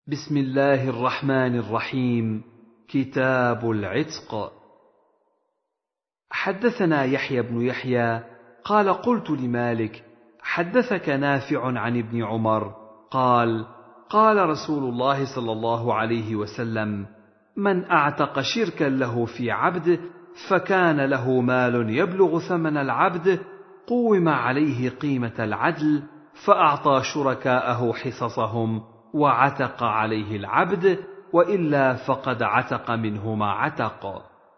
بسم الله الرحمن الرحيم. كتاب العتق. حدثنا يحيى بن يحيى قال قلت لمالك حدثك نافع عن ابن عمر قال قال رسول الله صلى الله عليه وسلم: من أعتق شركا له في عبد فكان له مال يبلغ ثمن العبد قوم عليه قيمة العدل فأعطى شركاءه حصصهم وعتق عليه العبد، وإلا فقد عتق منه ما عتق.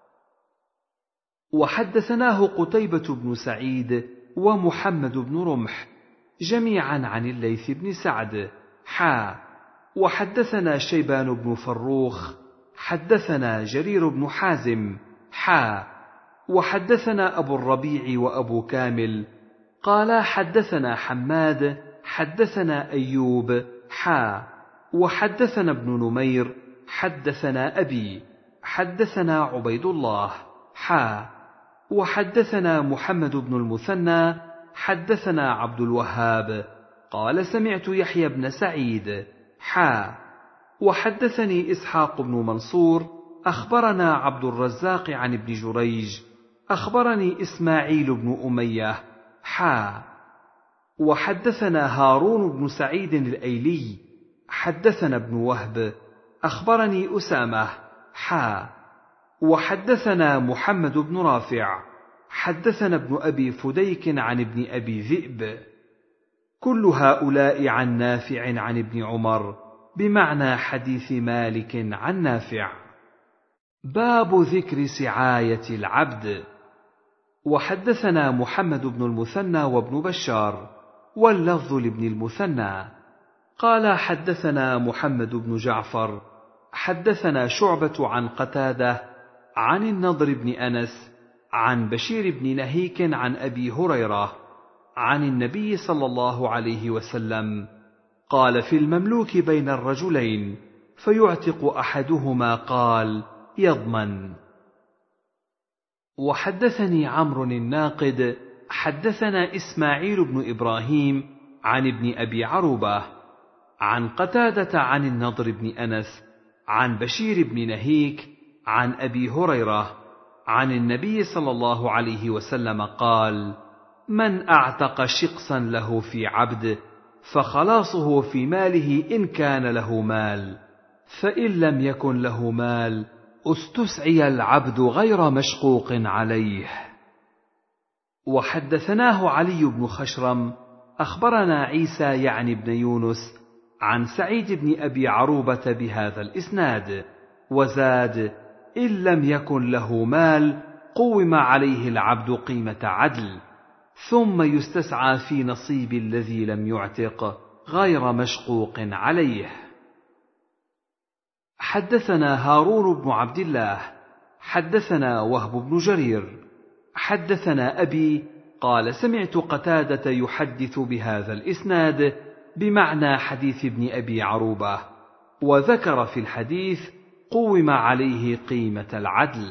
وحدثناه قتيبة بن سعيد ومحمد بن رمح جميعا عن الليث بن سعد وحدثنا شيبان بن فروخ حدثنا جرير بن حازم وحدثنا أبو الربيع وأبو كامل قال حدثنا حماد حدثنا أيوب وحدثنا ابن نمير حدثنا أبي حدثنا عبيد الله وحدثنا محمد بن المثنى حدثنا عبد الوهاب قال سمعت يحيى بن سعيد وحدثني إسحاق بن منصور أخبرنا عبد الرزاق عن ابن جريج أخبرني إسماعيل بن أمية وحدثنا هارون بن سعيد الأيلي حدثنا ابن وهب أخبرني أسامة وحدثنا محمد بن رافع حدثنا ابن أبي فديك عن ابن أبي ذئب كل هؤلاء عن نافع عن ابن عمر بمعنى حديث مالك عن نافع. باب ذكر سعاية العبد. وحدثنا محمد بن المثنى وابن بشار واللفظ لابن المثنى قال حدثنا محمد بن جعفر حدثنا شعبة عن قتادة عن النضر بن أنس عن بشير بن نهيك عن أبي هريرة عن النبي صلى الله عليه وسلم قال في المملوك بين الرجلين فيعتق أحدهما قال يضمن. وحدثني عمرو الناقد حدثنا إسماعيل بن إبراهيم عن ابن أبي عروبة عن قتادة عن النضر بن أنس عن بشير بن نهيك عن أبي هريرة عن النبي صلى الله عليه وسلم قال: من أعتق شقصا له في عبد فخلاصه في ماله إن كان له مال، فإن لم يكن له مال استسعي العبد غير مشقوق عليه. وحدثناه علي بن خشرم أخبرنا عيسى يعني بن يونس عن سعيد بن أبي عروبة بهذا الإسناد وزاد: إن لم يكن له مال قوم عليه العبد قيمة عدل ثم يستسعى في نصيب الذي لم يعتق غير مشقوق عليه. حدثنا هارون بن عبد الله حدثنا وهب بن جرير حدثنا أبي قال سمعت قتادة يحدث بهذا الإسناد بمعنى حديث ابن أبي عروبة وذكر في الحديث قوم عليه قيمة العدل.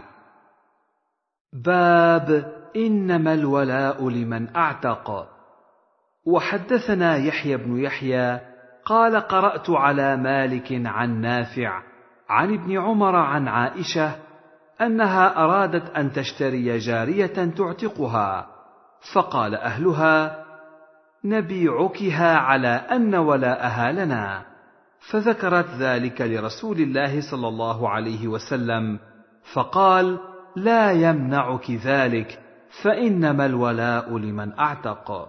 باب إنما الولاء لمن أعتق. وحدثنا يحيى بن يحيى قال قرأت على مالك عن نافع عن ابن عمر عن عائشة أنها أرادت أن تشتري جارية تعتقها فقال أهلها: نبيعكها على أن ولاءها لنا، فذكرت ذلك لرسول الله صلى الله عليه وسلم فقال: لا يمنعك ذلك، فإنما الولاء لمن أعتق.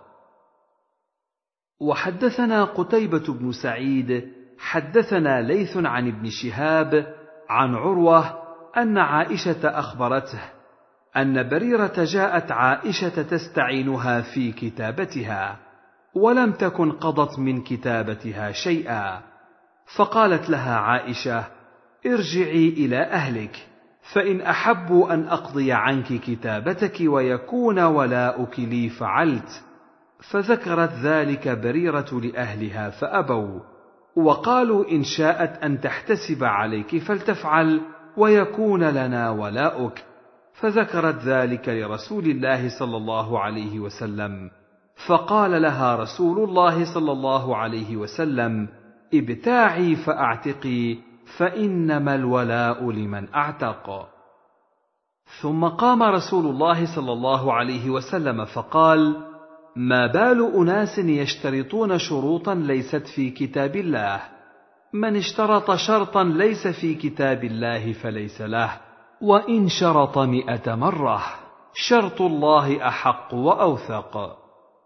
وحدثنا قتيبة بن سعيد حدثنا ليث عن ابن شهاب عن عروة أن عائشة أخبرته أن بريرة جاءت عائشة تستعينها في كتابتها ولم تكن قضت من كتابتها شيئا، فقالت لها عائشة: ارجعي إلى أهلك، فإن أحبوا أن أقضي عنك كتابتك ويكون ولاؤك لي فعلت. فذكرت ذلك بريرة لأهلها فأبوا، وقالوا إن شاءت أن تحتسب عليك فلتفعل ويكون لنا ولاؤك. فذكرت ذلك لرسول الله صلى الله عليه وسلم، فقال لها رسول الله صلى الله عليه وسلم: ابتاعي فأعتقي، فإنما الولاء لمن أعتق. ثم قام رسول الله صلى الله عليه وسلم فقال: ما بال أناس يشترطون شروطا ليست في كتاب الله؟ من اشترط شرطا ليس في كتاب الله فليس له، وإن شرط 100 مرة، شرط الله أحق وأوثق.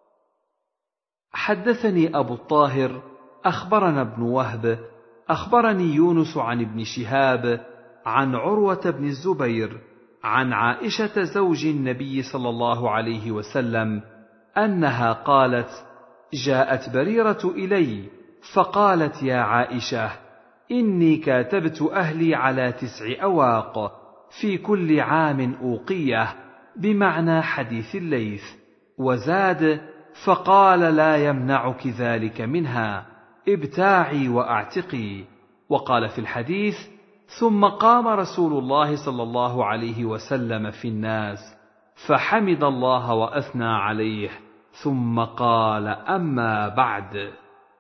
حدثني أبو الطاهر أخبرنا ابن وهب أخبرني يونس عن ابن شهاب عن عروة بن الزبير عن عائشة زوج النبي صلى الله عليه وسلم أنها قالت: جاءت بريرة إلي فقالت: يا عائشة، إني كاتبت أهلي على 9 أواق، في كل عام أوقية، بمعنى حديث الليث، وزاد فقال: لا يمنعك ذلك منها، ابتاعي وأعتقي. وقال في الحديث: ثم قام رسول الله صلى الله عليه وسلم في الناس فحمد الله وأثنى عليه، ثم قال: أما بعد.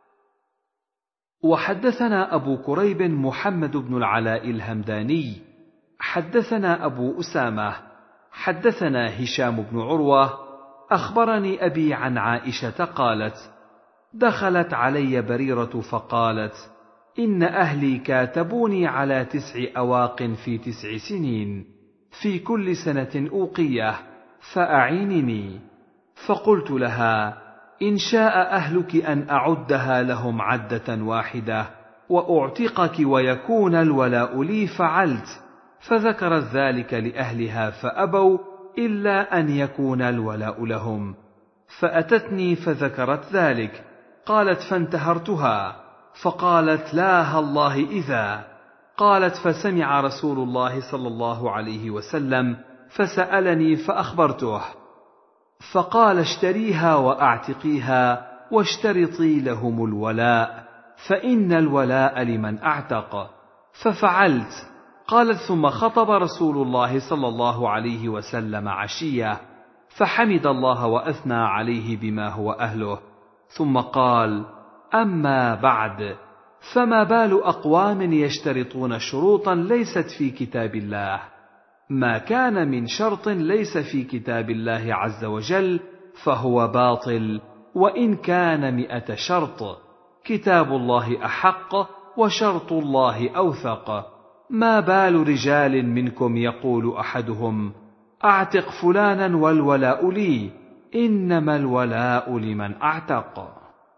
وحدثنا أبو كريب محمد بن العلاء الهمداني حدثنا أبو أسامة حدثنا هشام بن عروة أخبرني أبي عن عائشة قالت: دخلت علي بريرة فقالت: إن أهلي كاتبوني على 9 أواق في 9 سنين، في كل سنة أوقية، فأعينني. فقلت لها: إن شاء أهلك أن أعدها لهم عدة واحدة وأعتقك ويكون الولاء لي فعلت. فذكرت ذلك لأهلها فأبوا إلا أن يكون الولاء لهم. فأتتني فذكرت ذلك، قالت: فانتهرتها، فقالت: لا الله إذا. قالت: فسمع رسول الله صلى الله عليه وسلم فسألني فأخبرته، فقال: اشتريها وأعتقيها واشترطي لهم الولاء، فإن الولاء لمن أعتق. ففعلت. قالت: ثم خطب رسول الله صلى الله عليه وسلم عشية، فحمد الله وأثنى عليه بما هو أهله، ثم قال: أما بعد، فما بال أقوام يشترطون شروطا ليست في كتاب الله؟ ما كان من شرط ليس في كتاب الله عز وجل فهو باطل، وإن كان 100 شرط. كتاب الله أحق وشرط الله أوثق. ما بال رجال منكم يقول أحدهم: أعتق فلانا والولاء لي، إنما الولاء لمن أعتق.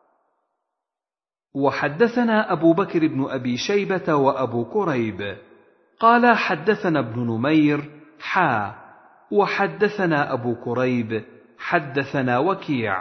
وحدثنا أبو بكر بن أبي شيبة وأبو كريب قال: حدثنا ابن نمير وحدثنا أبو كريب حدثنا وكيع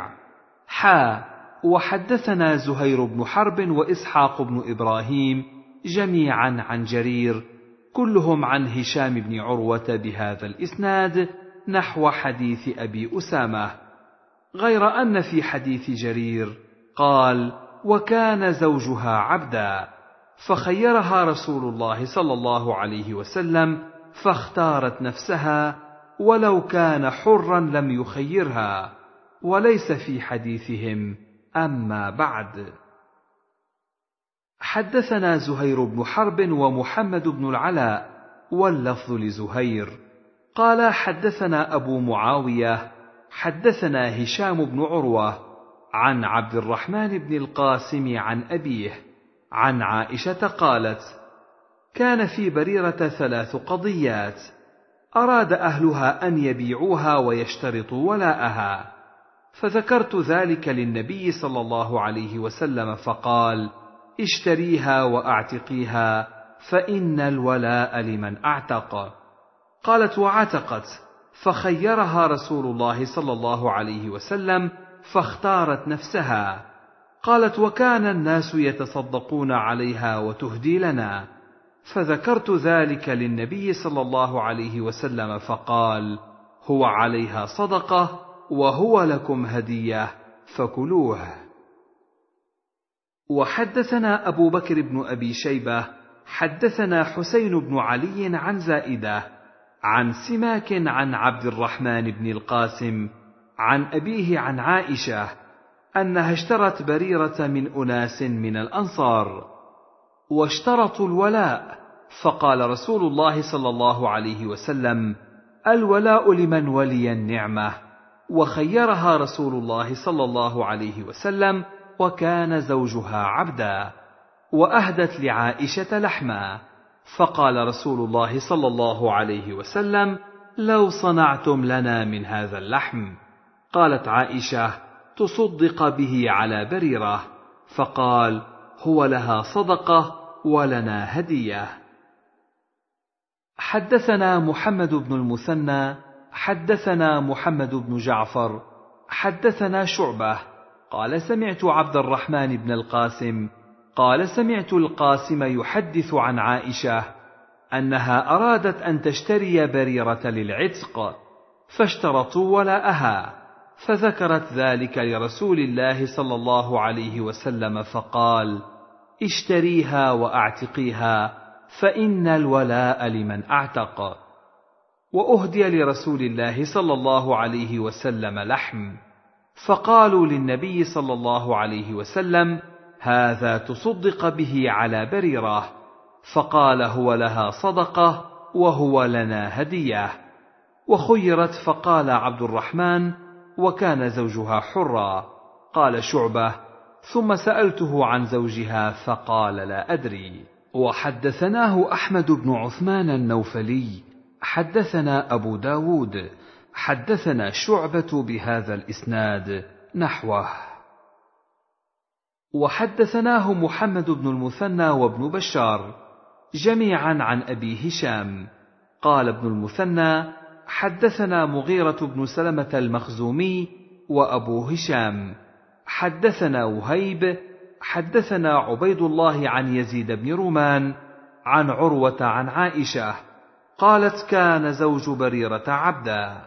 وحدثنا زهير بن حرب وإسحاق بن إبراهيم جميعا عن جرير، كلهم عن هشام بن عروة بهذا الإسناد نحو حديث أبي أسامة، غير أن في حديث جرير قال: وكان زوجها عبدا، فخيرها رسول الله صلى الله عليه وسلم فاختارت نفسها، ولو كان حرا لم يخيرها. وليس في حديثهم أما بعد. حدثنا زهير بن حرب ومحمد بن العلاء واللفظ لزهير قال: حدثنا أبو معاوية حدثنا هشام بن عروة عن عبد الرحمن بن القاسم عن أبيه عن عائشة قالت: كان في بريرة 3 قضيات، أراد أهلها أن يبيعوها ويشترطوا ولاءها، فذكرت ذلك للنبي صلى الله عليه وسلم فقال: اشتريها وأعتقيها، فإن الولاء لمن أعتق. قالت: وعتقت، فخيرها رسول الله صلى الله عليه وسلم فاختارت نفسها. قالت: وكان الناس يتصدقون عليها وتهدي لنا، فذكرت ذلك للنبي صلى الله عليه وسلم فقال: هو عليها صدقة وهو لكم هدية، فكلوه. وحدثنا أبو بكر بن أبي شيبة حدثنا حسين بن علي عن زائدة عن سماك عن عبد الرحمن بن القاسم عن أبيه عن عائشة أنها اشترت بريرة من أناس من الأنصار، واشترطوا الولاء، فقال رسول الله صلى الله عليه وسلم: الولاء لمن ولي النعمة. وخيرها رسول الله صلى الله عليه وسلم، وكان زوجها عبدا. وأهدت لعائشة لحما، فقال رسول الله صلى الله عليه وسلم: لو صنعتم لنا من هذا اللحم. قالت عائشة: تصدق به على بريرة. فقال: هو لها صدقة ولنا هدية. حدثنا محمد بن المثنى حدثنا محمد بن جعفر حدثنا شعبة قال سمعت عبد الرحمن بن القاسم قال سمعت القاسم يحدث عن عائشة أنها أرادت أن تشتري بريرة للعتق، فاشترطوا ولاءها، فذكرت ذلك لرسول الله صلى الله عليه وسلم، فقال: اشتريها وأعتقيها، فإن الولاء لمن أعتق. وأهدي لرسول الله صلى الله عليه وسلم لحم، فقالوا للنبي صلى الله عليه وسلم: هذا تصدق به على بريرة. فقال: هو لها صدقة وهو لنا هدية. وخيرت، فقال عبد الرحمن: وكان زوجها حرا. قال شعبة: ثم سألته عن زوجها فقال: لا أدري. وحدثناه أحمد بن عثمان النوفلي حدثنا أبو داود حدثنا شعبة بهذا الإسناد نحوه. وحدثناه محمد بن المثنى وابن بشار جميعا عن أبي هشام قال ابن المثنى: حدثنا مغيرة بن سلمة المخزومي وأبو هشام حدثنا وهيب حدثنا عبيد الله عن يزيد بن رومان عن عروة عن عائشة قالت: كان زوج بريرة عبدا.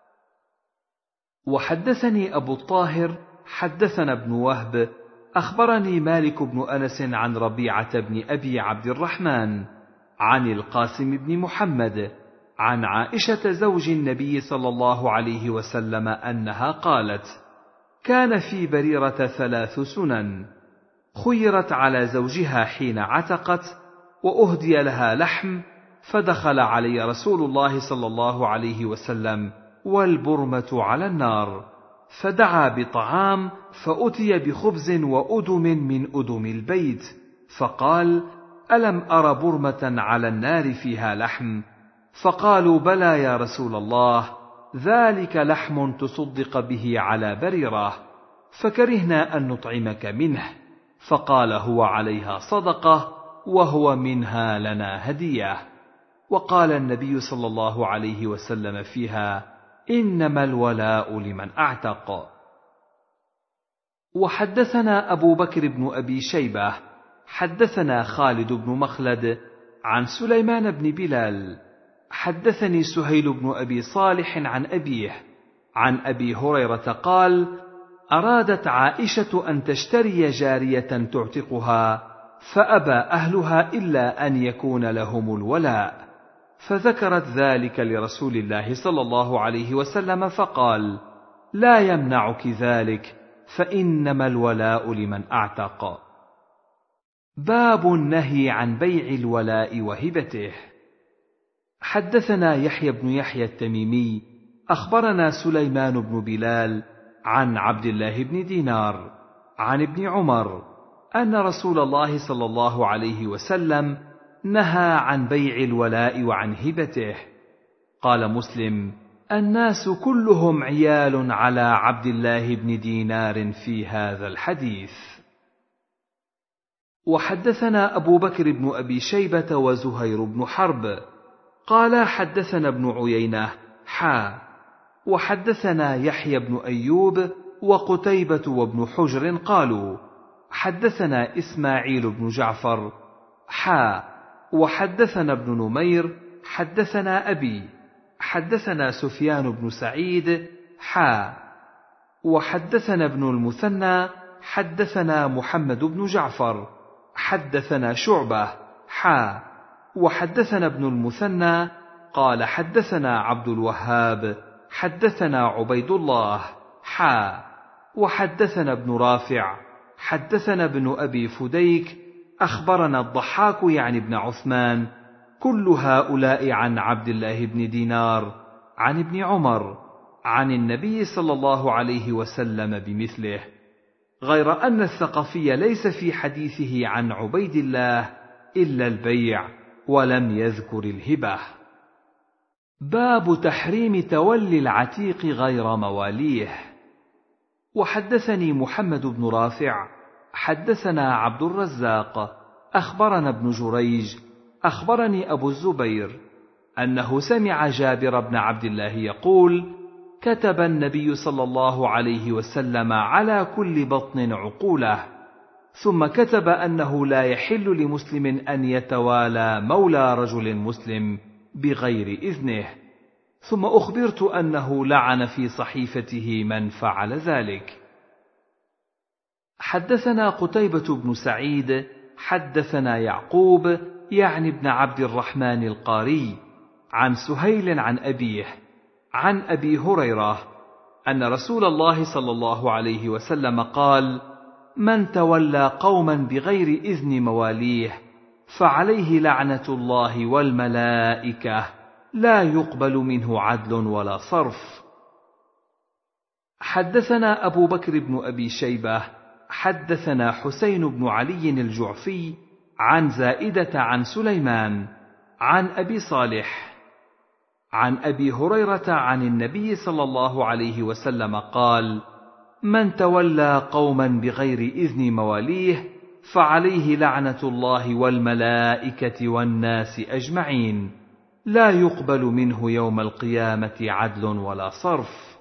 وحدثني أبو الطاهر حدثنا ابن وهب أخبرني مالك بن أنس عن ربيعة بن أبي عبد الرحمن عن القاسم بن محمد عن عائشة زوج النبي صلى الله عليه وسلم أنها قالت: كان في بريرة 3 سنن، خيرت على زوجها حين عتقت، وأهدي لها لحم، فدخل علي رسول الله صلى الله عليه وسلم والبرمة على النار، فدعا بطعام، فأتي بخبز وأدم من أدم البيت، فقال: ألم أر برمة على النار فيها لحم؟ فقالوا: بلى يا رسول الله، ذلك لحم تصدق به على بريرة، فكرهنا أن نطعمك منه. فقال: هو عليها صدقة وهو منها لنا هدية. وقال النبي صلى الله عليه وسلم فيها: إنما الولاء لمن أعتق. وحدثنا أبو بكر بن أبي شيبة حدثنا خالد بن مخلد عن سليمان بن بلال حدثني سهيل بن أبي صالح عن أبيه عن أبي هريرة قال: أرادت عائشة أن تشتري جارية تعتقها، فأبى أهلها إلا أن يكون لهم الولاء، فذكرت ذلك لرسول الله صلى الله عليه وسلم، فقال: لا يمنعك ذلك، فإنما الولاء لمن أعتق. باب النهي عن بيع الولاء وهبته. حدثنا يحيى بن يحيى التميمي أخبرنا سليمان بن بلال عن عبد الله بن دينار عن ابن عمر أن رسول الله صلى الله عليه وسلم نهى عن بيع الولاء وعن هبته. قال مسلم: الناس كلهم عيال على عبد الله بن دينار في هذا الحديث. وحدثنا أبو بكر بن أبي شيبة وزهير بن حرب قال حدثنا ابن عيينة وحدثنا يحيى بن أيوب وقتيبة وابن حجر قالوا حدثنا إسماعيل بن جعفر وحدثنا ابن نمير حدثنا أبي حدثنا سفيان بن سعيد وحدثنا ابن المثنى حدثنا محمد بن جعفر حدثنا شعبة وحدثنا ابن المثنى قال حدثنا عبد الوهاب حدثنا عبيد الله وحدثنا ابن رافع حدثنا ابن أبي فديك أخبرنا الضحاك يعني ابن عثمان، كل هؤلاء عن عبد الله بن دينار عن ابن عمر عن النبي صلى الله عليه وسلم بمثله، غير أن الثقفي ليس في حديثه عن عبيد الله إلا البيع ولم يذكر الهبة. باب تحريم تولي العتيق غير مواليه. وحدثني محمد بن رافع حدثنا عبد الرزاق أخبرنا ابن جريج أخبرني أبو الزبير أنه سمع جابر بن عبد الله يقول: كتب النبي صلى الله عليه وسلم على كل بطن عقوله، ثم كتب أنه لا يحل لمسلم أن يتوالى مولى رجل مسلم بغير إذنه، ثم أخبرت أنه لعن في صحيفته من فعل ذلك. حدثنا قتيبة بن سعيد حدثنا يعقوب يعني ابن عبد الرحمن القاري عن سهيل عن أبيه عن أبي هريرة أن رسول الله صلى الله عليه وسلم قال: من تولى قوما بغير إذن مواليه فعليه لعنة الله والملائكة، لا يقبل منه عدل ولا صرف. حدثنا أبو بكر بن أبي شيبة حدثنا حسين بن علي الجعفي عن زائدة عن سليمان عن أبي صالح عن أبي هريرة عن النبي صلى الله عليه وسلم قال: من تولى قوما بغير إذن مواليه فعليه لعنة الله والملائكة والناس أجمعين، لا يقبل منه يوم القيامة عدل ولا صرف.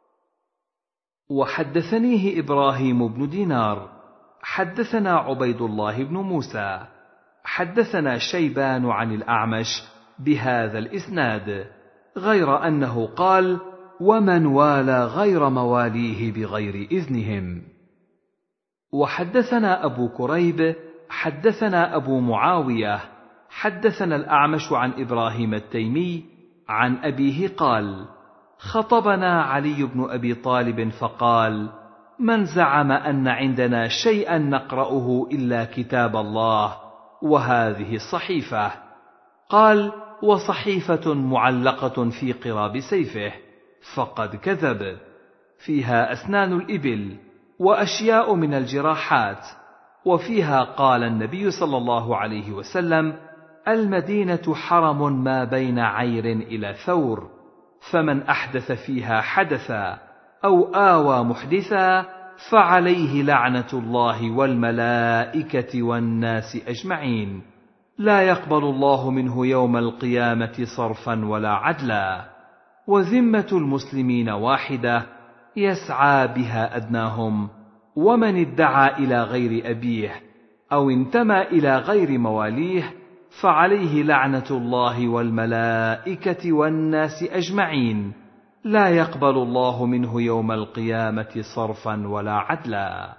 وحدثنيه إبراهيم بن دينار حدثنا عبيد الله بن موسى حدثنا شيبان عن الأعمش بهذا الإسناد، غير أنه قال: ومن والى غير مواليه بغير إذنهم. وحدثنا أبو كريب حدثنا أبو معاوية حدثنا الأعمش عن إبراهيم التيمي عن أبيه قال: خطبنا علي بن أبي طالب فقال: من زعم أن عندنا شيئا نقرأه إلا كتاب الله وهذه الصحيفة؟ قال: وصحيفة معلقة في قراب سيفه، فقد كذب، فيها أسنان الإبل وأشياء من الجراحات، وفيها قال النبي صلى الله عليه وسلم: المدينة حرم ما بين عير إلى ثور، فمن أحدث فيها حدثا أو آوى محدثا فعليه لعنة الله والملائكة والناس أجمعين، لا يقبل الله منه يوم القيامة صرفا ولا عدلا، وذمة المسلمين واحدة يسعى بها أدناهم، ومن ادعى إلى غير أبيه أو انتمى إلى غير مواليه فعليه لعنة الله والملائكة والناس أجمعين، لا يقبل الله منه يوم القيامة صرفا ولا عدلا.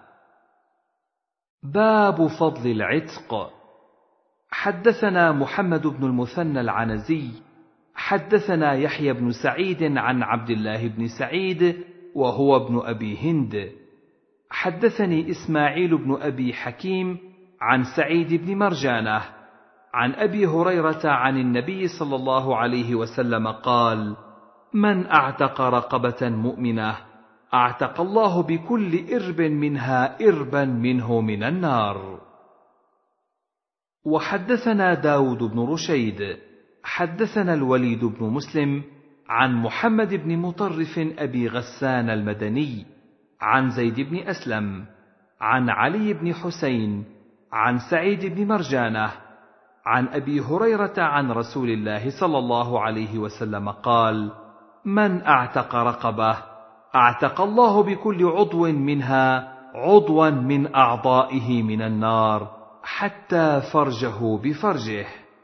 باب فضل العتق. حدثنا محمد بن المثنى العنزي حدثنا يحيى بن سعيد عن عبد الله بن سعيد وهو ابن أبي هند حدثني إسماعيل بن أبي حكيم عن سعيد بن مرجانة عن أبي هريرة عن النبي صلى الله عليه وسلم قال: من أعتق رقبة مؤمنة أعتق الله بكل إرب منها إربا منه من النار. وحدثنا داود بن رشيد حدثنا الوليد بن مسلم عن محمد بن مطرف أبي غسان المدني عن زيد بن أسلم عن علي بن حسين عن سعيد بن مرجانة عن أبي هريرة عن رسول الله صلى الله عليه وسلم قال: من أعتق رقبة أعتق الله بكل عضو منها عضوا من أعضائه من النار حتى فرجه بفرجه.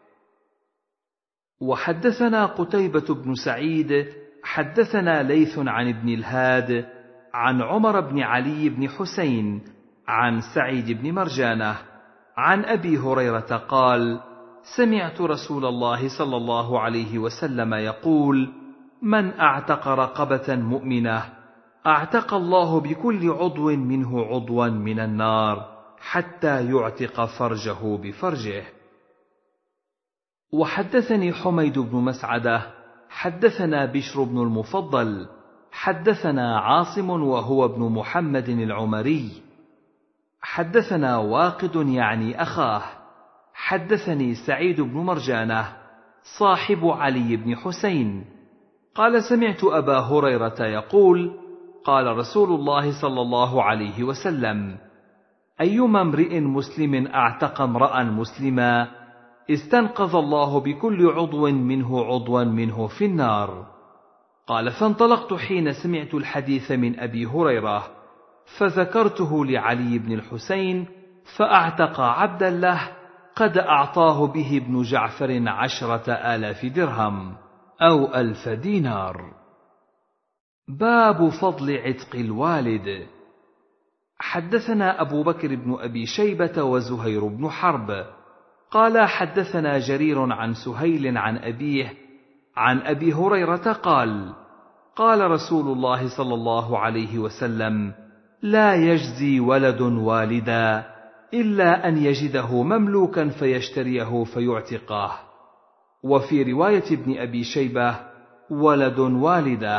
وحدثنا قتيبة بن سعيد حدثنا ليث عن ابن الهاد عن عمر بن علي بن حسين عن سعيد بن مرجانة عن أبي هريرة قال: سمعت رسول الله صلى الله عليه وسلم يقول: من أعتق رقبة مؤمنة أعتق الله بكل عضو منه عضوا من النار حتى يعتق فرجه بفرجه. وحدثني حميد بن مسعدة حدثنا بشر بن المفضل حدثنا عاصم وهو ابن محمد العمري حدثنا واقد يعني أخاه حدثني سعيد بن مرجانة صاحب علي بن حسين قال سمعت أبا هريرة يقول قال رسول الله صلى الله عليه وسلم أيما امرئ مسلم أعتق امرأ مسلما استنقذ الله بكل عضو منه عضوا منه في النار. قال فانطلقت حين سمعت الحديث من أبي هريرة فذكرته لعلي بن الحسين فأعتق عبدا له قد أعطاه به ابن جعفر 10,000 درهم أو 1,000 دينار. باب فضل عتق الوالد. حدثنا أبو بكر بن أبي شيبة وزهير بن حرب قال حدثنا جرير عن سهيل عن أبيه عن أبي هريرة قال قال رسول الله صلى الله عليه وسلم لا يجزي ولد والدا إلا أن يجده مملوكا فيشتريه فيعتقه. وفي رواية ابن أبي شيبة ولد والده.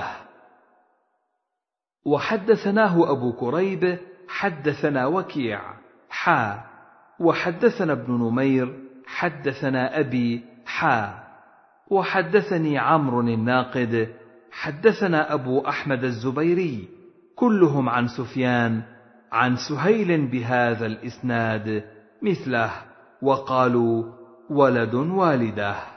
وحدثناه أبو كريب حدثنا وكيع وحدثنا ابن نمير حدثنا أبي وحدثني عمرو الناقد حدثنا أبو أحمد الزبيري كلهم عن سفيان عن سهيل بهذا الإسناد مثله وقالوا ولد والده.